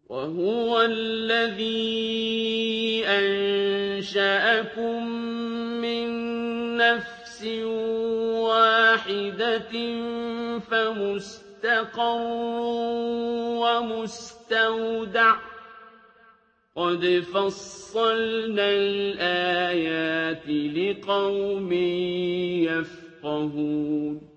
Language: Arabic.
وَهُوَ الَّذِي أَنشَأَكُم مِّن نَّفْسٍ وَاحِدَةٍ فَمُسْتَقَرٌّ وَمُسْتَوْدَعٌ ۗ قَدْ فَصَّلْنَا الْآيَاتِ لِقَوْمٍ يَفْقَهُونَ